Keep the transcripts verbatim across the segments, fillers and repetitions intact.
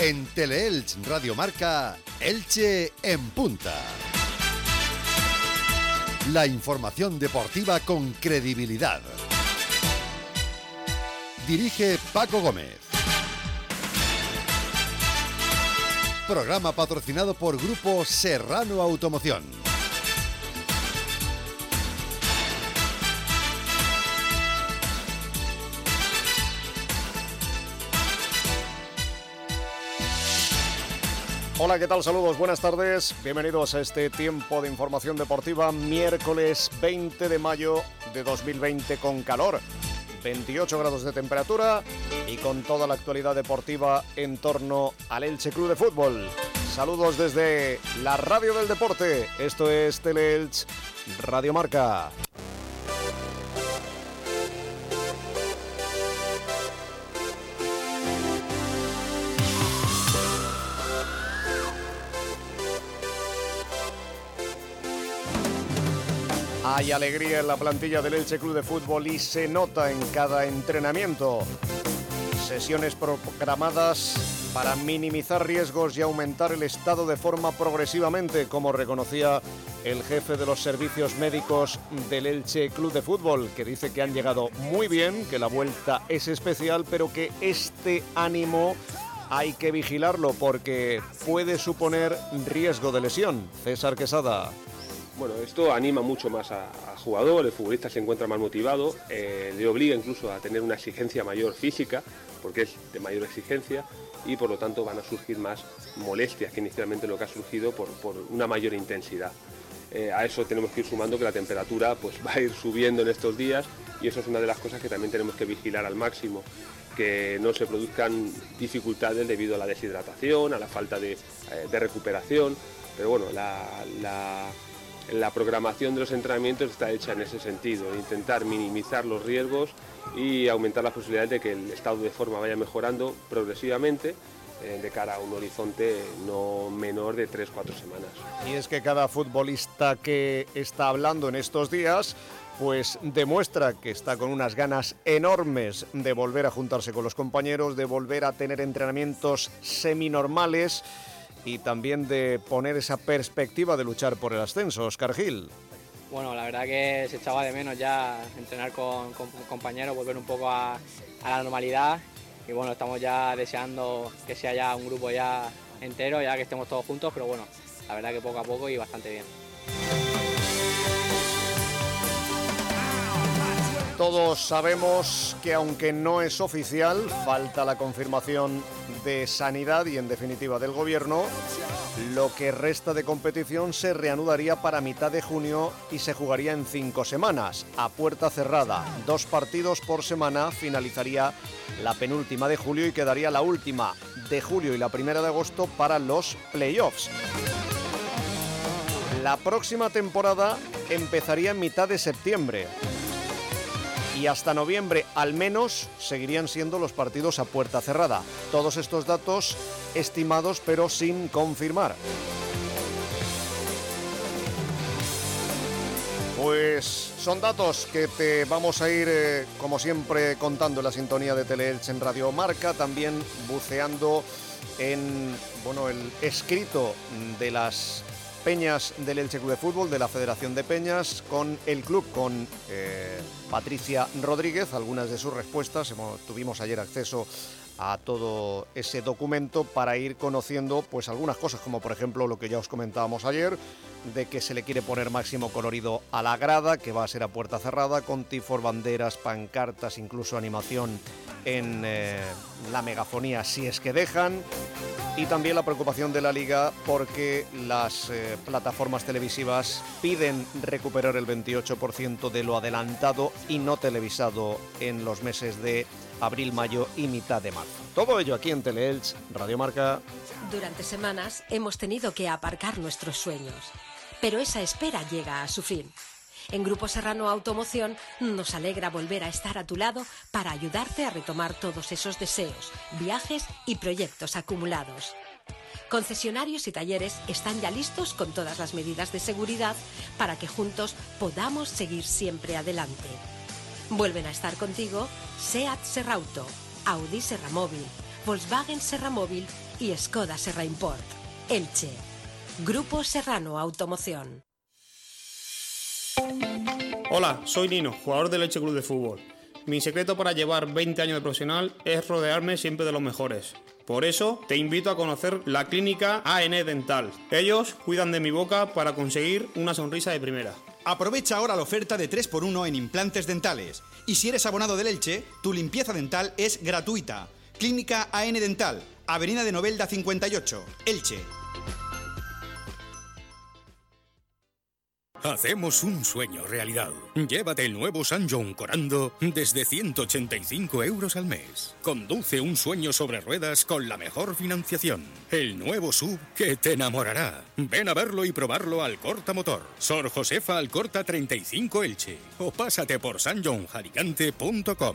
En Teleelch Radio Marca, Elche en punta. La información deportiva con credibilidad. Dirige Paco Gómez. Programa patrocinado por Grupo Serrano Automoción. Hola, ¿qué tal? Saludos, buenas tardes. Bienvenidos a este tiempo de información deportiva, miércoles veinte de mayo de dos mil veinte, con calor, veintiocho grados de temperatura y con toda la actualidad deportiva en torno al Elche Club de Fútbol. Saludos desde la radio del deporte. Esto es Teleelch Radio Marca. Hay alegría en la plantilla del Elche Club de Fútbol y se nota en cada entrenamiento. Sesiones programadas para minimizar riesgos y aumentar el estado de forma progresivamente, como reconocía el jefe de los servicios médicos del Elche Club de Fútbol, que dice que han llegado muy bien, que la vuelta es especial, pero que este ánimo hay que vigilarlo porque puede suponer riesgo de lesión. César Quesada. Bueno, esto anima mucho más al jugador, el futbolista se encuentra más motivado, eh, le obliga incluso a tener una exigencia mayor física, porque es de mayor exigencia, y por lo tanto van a surgir más molestias que inicialmente lo que ha surgido por, por una mayor intensidad. Eh, a eso tenemos que ir sumando que la temperatura pues, va a ir subiendo en estos días, y eso es una de las cosas que también tenemos que vigilar al máximo, que no se produzcan dificultades debido a la deshidratación, a la falta de, eh, de recuperación, pero bueno, la... la La programación de los entrenamientos está hecha en ese sentido, de intentar minimizar los riesgos y aumentar las posibilidades de que el estado de forma vaya mejorando progresivamente eh, de cara a un horizonte no menor de tres a cuatro semanas. Y es que cada futbolista que está hablando en estos días pues demuestra que está con unas ganas enormes de volver a juntarse con los compañeros, de volver a tener entrenamientos seminormales y también de poner esa perspectiva de luchar por el ascenso. Óscar Gil. Bueno, la verdad que se echaba de menos ya entrenar con, con compañeros, volver un poco a, a la normalidad, y bueno, estamos ya deseando que sea ya un grupo ya entero, ya que estemos todos juntos, pero bueno, la verdad que poco a poco y bastante bien. Todos sabemos que aunque no es oficial, falta la confirmación de Sanidad y en definitiva del Gobierno, lo que resta de competición se reanudaría para mitad de junio y se jugaría en cinco semanas, a puerta cerrada. Dos partidos por semana, finalizaría la penúltima de julio y quedaría la última de julio y la primera de agosto para los playoffs. La próxima temporada empezaría en mitad de septiembre. Y hasta noviembre, al menos, seguirían siendo los partidos a puerta cerrada. Todos estos datos estimados, pero sin confirmar. Pues son datos que te vamos a ir, eh, como siempre, contando en la sintonía de Teleelch en Radio Marca, también buceando en bueno, el escrito de las Peñas del Elche Club de Fútbol, de la Federación de Peñas, con el club, con eh, Patricia Rodríguez, algunas de sus respuestas. Hemos, tuvimos ayer acceso a todo ese documento para ir conociendo pues algunas cosas, como por ejemplo lo que ya os comentábamos ayer, de que se le quiere poner máximo colorido a la grada, que va a ser a puerta cerrada, con tifos, banderas, pancartas, incluso animación en eh, la megafonía si es que dejan. Y también la preocupación de la Liga porque las eh, plataformas televisivas piden recuperar el veintiocho por ciento de lo adelantado y no televisado en los meses de abril, mayo y mitad de marzo. Todo ello aquí en Teleelch Radio Marca. Durante semanas hemos tenido que aparcar nuestros sueños, pero esa espera llega a su fin. En Grupo Serrano Automoción nos alegra volver a estar a tu lado para ayudarte a retomar todos esos deseos, viajes y proyectos acumulados. Concesionarios y talleres están ya listos con todas las medidas de seguridad para que juntos podamos seguir siempre adelante. Vuelven a estar contigo SEAT Serrauto, Audi Serramóvil, Volkswagen Serramóvil y Skoda Serra Import. Elche. Grupo Serrano Automoción. Hola, soy Nino, jugador del Elche Club de Fútbol. Mi secreto para llevar veinte años de profesional es rodearme siempre de los mejores. Por eso te invito a conocer la clínica A N Dental. Ellos cuidan de mi boca para conseguir una sonrisa de primera. Aprovecha ahora la oferta de tres por uno en implantes dentales. Y si eres abonado del Elche, tu limpieza dental es gratuita. Clínica A N Dental, Avenida de Novelda cincuenta y ocho, Elche. Hacemos un sueño realidad. Llévate el nuevo Sanyong Corando desde ciento ochenta y cinco euros al mes. Conduce un sueño sobre ruedas con la mejor financiación. El nuevo S U V que te enamorará. Ven a verlo y probarlo al Corta Motor. Sor Josefa Alcorta treinta y cinco Elche. O pásate por sanyong alicante punto com.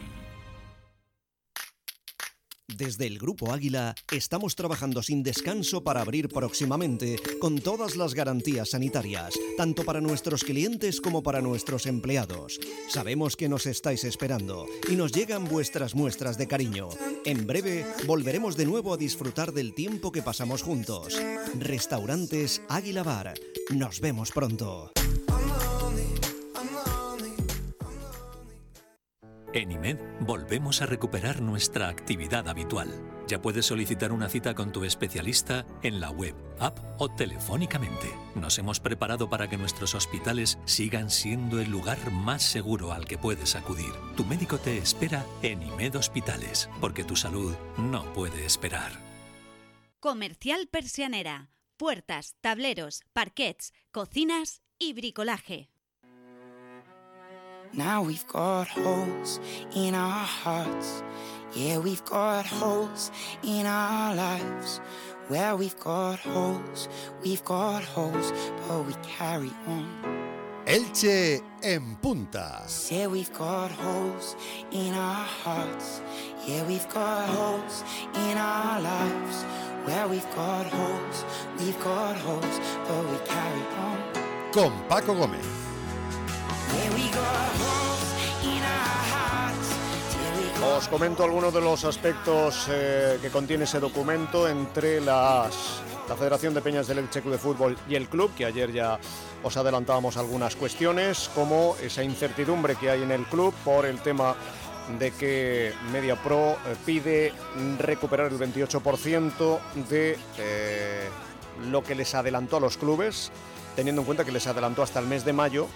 Desde el Grupo Águila estamos trabajando sin descanso para abrir próximamente con todas las garantías sanitarias, tanto para nuestros clientes como para nuestros empleados. Sabemos que nos estáis esperando y nos llegan vuestras muestras de cariño. En breve volveremos de nuevo a disfrutar del tiempo que pasamos juntos. Restaurantes Águila Bar. Nos vemos pronto. En I M E D volvemos a recuperar nuestra actividad habitual. Ya puedes solicitar una cita con tu especialista en la web, app o telefónicamente. Nos hemos preparado para que nuestros hospitales sigan siendo el lugar más seguro al que puedes acudir. Tu médico te espera en I M E D Hospitales, porque tu salud no puede esperar. Comercial Persianera. Puertas, tableros, parquets, cocinas y bricolaje. Now we've got holes in our hearts. Yeah, we've got holes in our lives. Where we've got holes, we've got holes, but we carry on. Elche en punta. Yeah, we've got holes in our hearts. Yeah, we've got holes in our lives. Where we've got holes, we've got holes, but we carry on. Con Paco Gómez. Os comento algunos de los aspectos eh, que contiene ese documento entre las, la Federación de Peñas del Elche Club de Fútbol y el club, que ayer ya os adelantábamos algunas cuestiones, como esa incertidumbre que hay en el club por el tema de que Mediapro eh, pide recuperar el veintiocho por ciento de eh, lo que les adelantó a los clubes, teniendo en cuenta que les adelantó hasta el mes de mayo.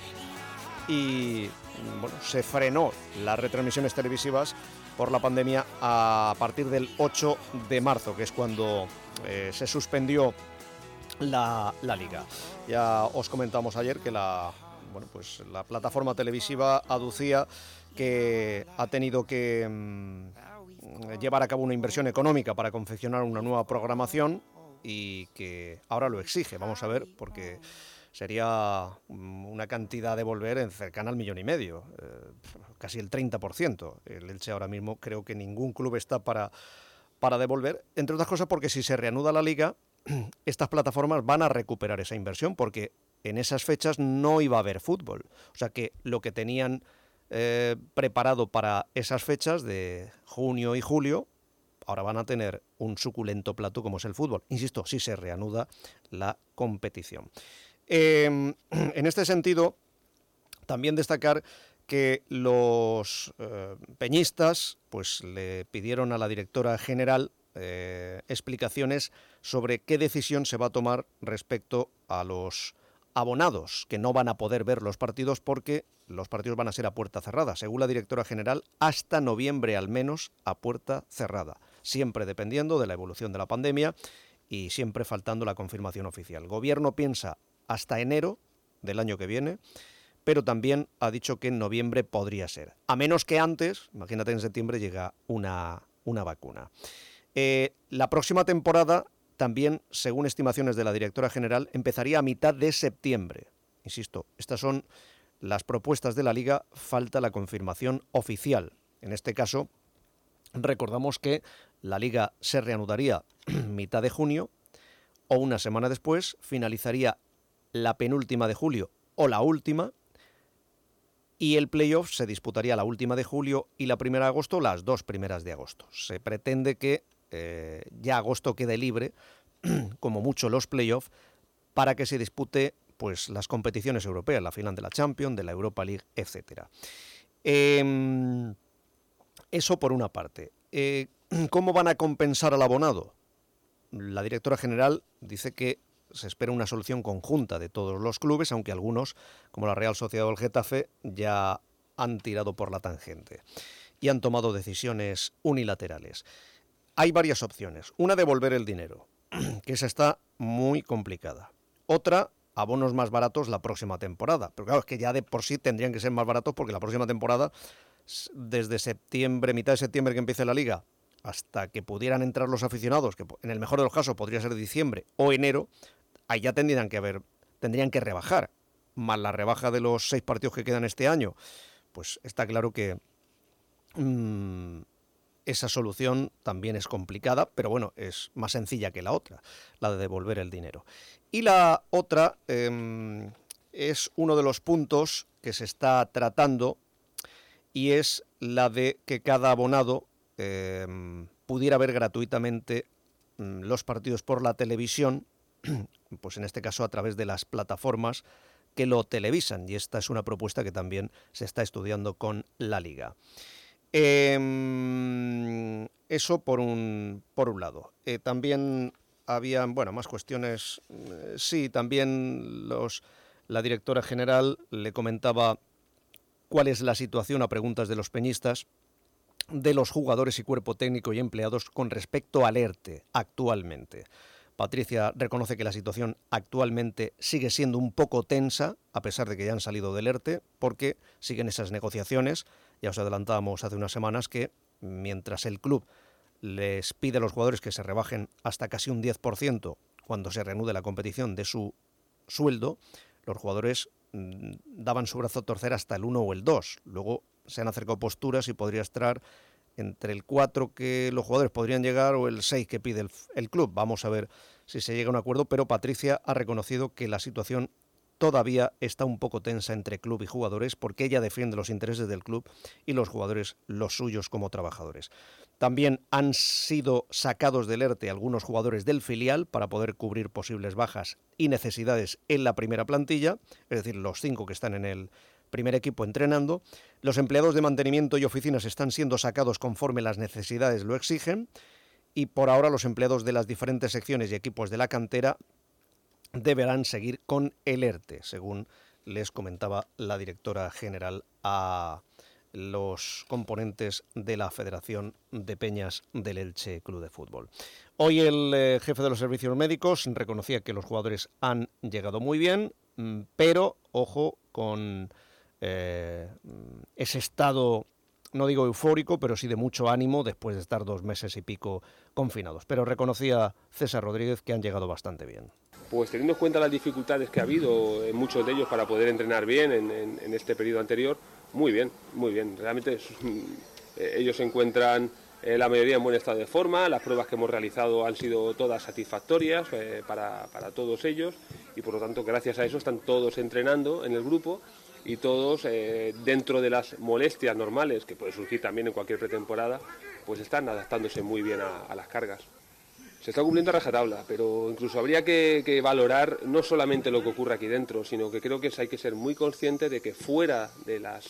Y bueno, se frenó las retransmisiones televisivas por la pandemia a partir del ocho de marzo, que es cuando eh, se suspendió la, la liga. Ya os comentamos ayer que la, bueno, pues la plataforma televisiva aducía que ha tenido que mmm, llevar a cabo una inversión económica para confeccionar una nueva programación y que ahora lo exige. Vamos a ver, porque sería una cantidad de volver en cercana al millón y medio, eh, casi el treinta por ciento. El Elche ahora mismo creo que ningún club está para, para devolver, entre otras cosas porque si se reanuda la liga, estas plataformas van a recuperar esa inversión, porque en esas fechas no iba a haber fútbol. O sea que lo que tenían eh, preparado para esas fechas de junio y julio, ahora van a tener un suculento plato como es el fútbol. Insisto, si se reanuda la competición. Eh, en este sentido, también destacar que los eh, peñistas pues, le pidieron a la directora general eh, explicaciones sobre qué decisión se va a tomar respecto a los abonados que no van a poder ver los partidos, porque los partidos van a ser a puerta cerrada, según la directora general, hasta noviembre al menos a puerta cerrada, siempre dependiendo de la evolución de la pandemia y siempre faltando la confirmación oficial. El gobierno piensa hasta enero del año que viene, pero también ha dicho que en noviembre podría ser, a menos que antes, imagínate, en septiembre llega una, una vacuna. Eh, la próxima temporada también, según estimaciones de la directora general, empezaría a mitad de septiembre. Insisto, estas son las propuestas de la Liga, falta la confirmación oficial. En este caso, recordamos que la Liga se reanudaría mitad de junio o una semana después, finalizaría la penúltima de julio o la última, y el playoff se disputaría la última de julio y la primera de agosto, las dos primeras de agosto. Se pretende que eh, ya agosto quede libre, como mucho los playoffs, para que se dispute pues las competiciones europeas, la final de la Champions, de la Europa League, etcétera. Eh, eso por una parte. Eh, ¿Cómo van a compensar al abonado? La directora general dice que se espera una solución conjunta de todos los clubes, aunque algunos, como la Real Sociedad o el Getafe, ya han tirado por la tangente y han tomado decisiones unilaterales. Hay varias opciones. Una, devolver el dinero, que esa está muy complicada. Otra, abonos más baratos la próxima temporada. Pero claro, es que ya de por sí tendrían que ser más baratos porque la próxima temporada, desde septiembre, mitad de septiembre que empiece la Liga, hasta que pudieran entrar los aficionados, que en el mejor de los casos podría ser diciembre o enero, ahí ya tendrían que haber, tendrían que rebajar, más la rebaja de los seis partidos que quedan este año. Pues está claro que mmm, esa solución también es complicada, pero bueno, es más sencilla que la otra, la de devolver el dinero. Y la otra eh, es uno de los puntos que se está tratando, y es la de que cada abonado eh, pudiera ver gratuitamente mm, los partidos por la televisión, pues en este caso a través de las plataformas que lo televisan, y esta es una propuesta que también se está estudiando con la Liga. Eh, eso por un, por un lado. Eh, también había, bueno, más cuestiones. Eh, sí, también los, la directora general le comentaba cuál es la situación, a preguntas de los peñistas, de los jugadores y cuerpo técnico y empleados con respecto al ERTE actualmente. Patricia reconoce que la situación actualmente sigue siendo un poco tensa, a pesar de que ya han salido del ERTE, porque siguen esas negociaciones. Ya os adelantábamos hace unas semanas que mientras el club les pide a los jugadores que se rebajen hasta casi un diez por ciento cuando se reanude la competición de su sueldo, los jugadores mmm, daban su brazo a torcer hasta el uno o el dos. Luego se han acercado posturas y podría estar entre el cuatro que los jugadores podrían llegar o el seis que pide el, el club. Vamos a ver si se llega a un acuerdo, pero Patricia ha reconocido que la situación todavía está un poco tensa entre club y jugadores, porque ella defiende los intereses del club y los jugadores los suyos como trabajadores. También han sido sacados del ERTE algunos jugadores del filial para poder cubrir posibles bajas y necesidades en la primera plantilla, es decir, los cinco que están en el primer equipo entrenando. Los empleados de mantenimiento y oficinas están siendo sacados conforme las necesidades lo exigen, y por ahora los empleados de las diferentes secciones y equipos de la cantera deberán seguir con el ERTE, según les comentaba la directora general a los componentes de la Federación de Peñas del Elche Club de Fútbol. Hoy el eh, jefe de los servicios médicos reconocía que los jugadores han llegado muy bien, pero ojo con eh, ese estado, no digo eufórico, pero sí de mucho ánimo después de estar dos meses y pico confinados. Pero reconocía César Rodríguez que han llegado bastante bien. Pues teniendo en cuenta las dificultades que ha habido en muchos de ellos para poder entrenar bien en, en, en este periodo anterior, muy bien, muy bien. Realmente es, eh, ellos se encuentran eh, la mayoría en buen estado de forma, las pruebas que hemos realizado han sido todas satisfactorias eh, para, para todos ellos, y por lo tanto gracias a eso están todos entrenando en el grupo y todos eh, dentro de las molestias normales que pueden surgir también en cualquier pretemporada, pues están adaptándose muy bien a, a las cargas. Se está cumpliendo a rajatabla, pero incluso habría que, que valorar no solamente lo que ocurre aquí dentro, sino que creo que hay que ser muy consciente de que fuera de, las,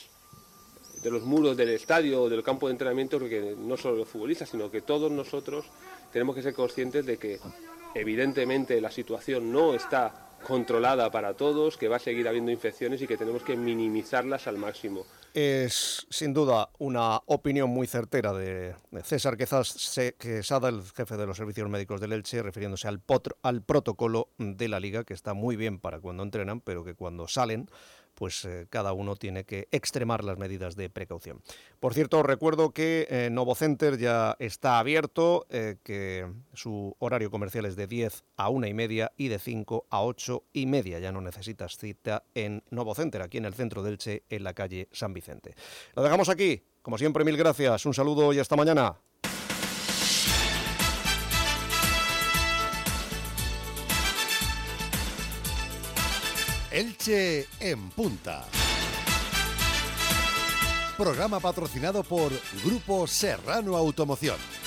de los muros del estadio o del campo de entrenamiento, porque no solo los futbolistas, sino que todos nosotros tenemos que ser conscientes de que evidentemente la situación no está controlada para todos, que va a seguir habiendo infecciones y que tenemos que minimizarlas al máximo. Es sin duda una opinión muy certera de César Quesada, el jefe de los servicios médicos del Elche, refiriéndose al, potro, al protocolo de la Liga, que está muy bien para cuando entrenan, pero que cuando salen, pues eh, cada uno tiene que extremar las medidas de precaución. Por cierto, os recuerdo que eh, Novo Center ya está abierto, eh, que su horario comercial es de diez a una y media y de cinco a ocho y media. Ya no necesitas cita en Novo Center, aquí en el centro del Elche, en la calle San Vicente. Lo dejamos aquí. Como siempre, mil gracias. Un saludo y hasta mañana. Elche en punta. Programa patrocinado por Grupo Serrano Automoción.